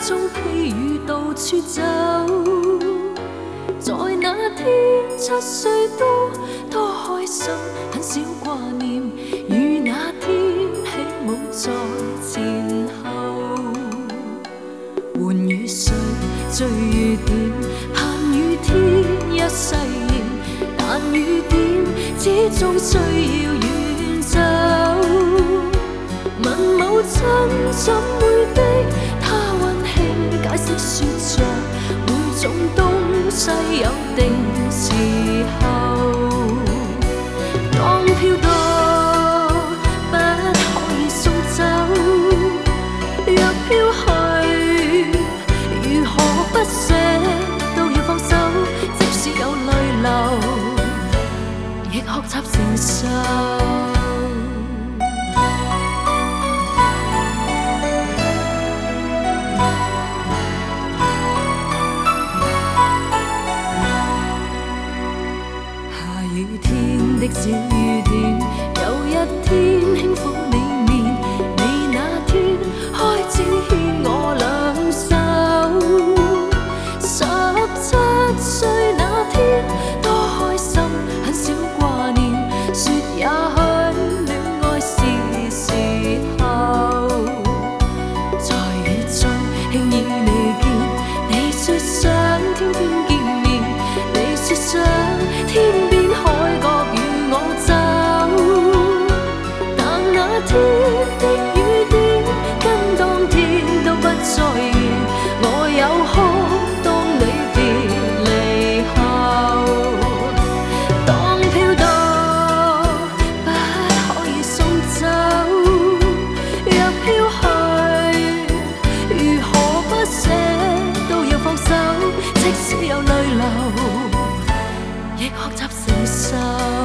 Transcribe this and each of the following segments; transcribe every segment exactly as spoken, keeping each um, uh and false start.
中披雨到處走。在那天七歲多多開心，很少掛念，與那天起舞在前後。換與誰追與點，盼與天一世緣，但與點始終需要遠走。問母親怎會的，她溫馨解釋說着，每種東西有定時候。當飄蕩不可以送走，若飄去如何不捨都要放手，即使有淚流，亦學習承受。小雨點，有一天輕撫你面，你那天開始牽我兩手。十七歲那天多開心，很少掛念，說也許戀愛是時候。在雨中輕易離見，你說想天天見面，你說想天邊海角我走，但那天的雨點跟當天都不再現，我有哭當你別離後。當飄蕩不可以送走，若飄去如何不捨都要放手，即使有淚流，亦學習承受。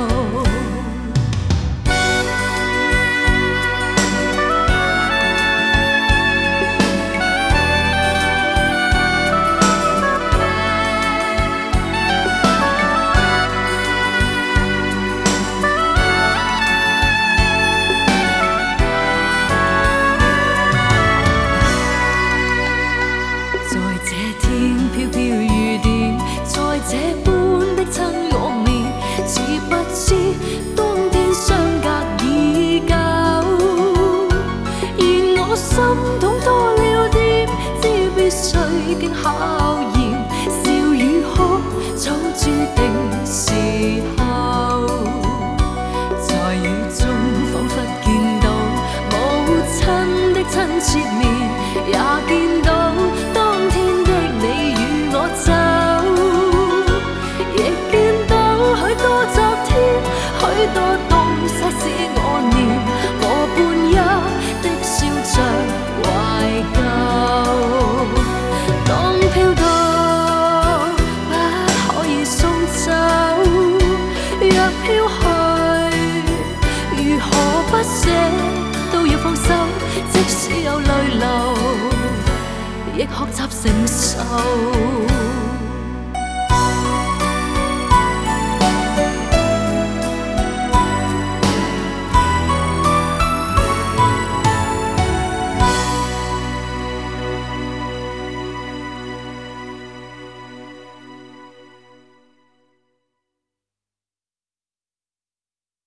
心痛多了點，知必須經考驗，笑與哭早注定時候。在雨中彷彿見到母親的親切面，也見到當天的你與我走，亦見到許多昨天，許多東西使我念，我半一的笑着懷舊。當飄蕩不可以送走，若飄去如何不捨都要放手，即使有淚流，亦學習承受。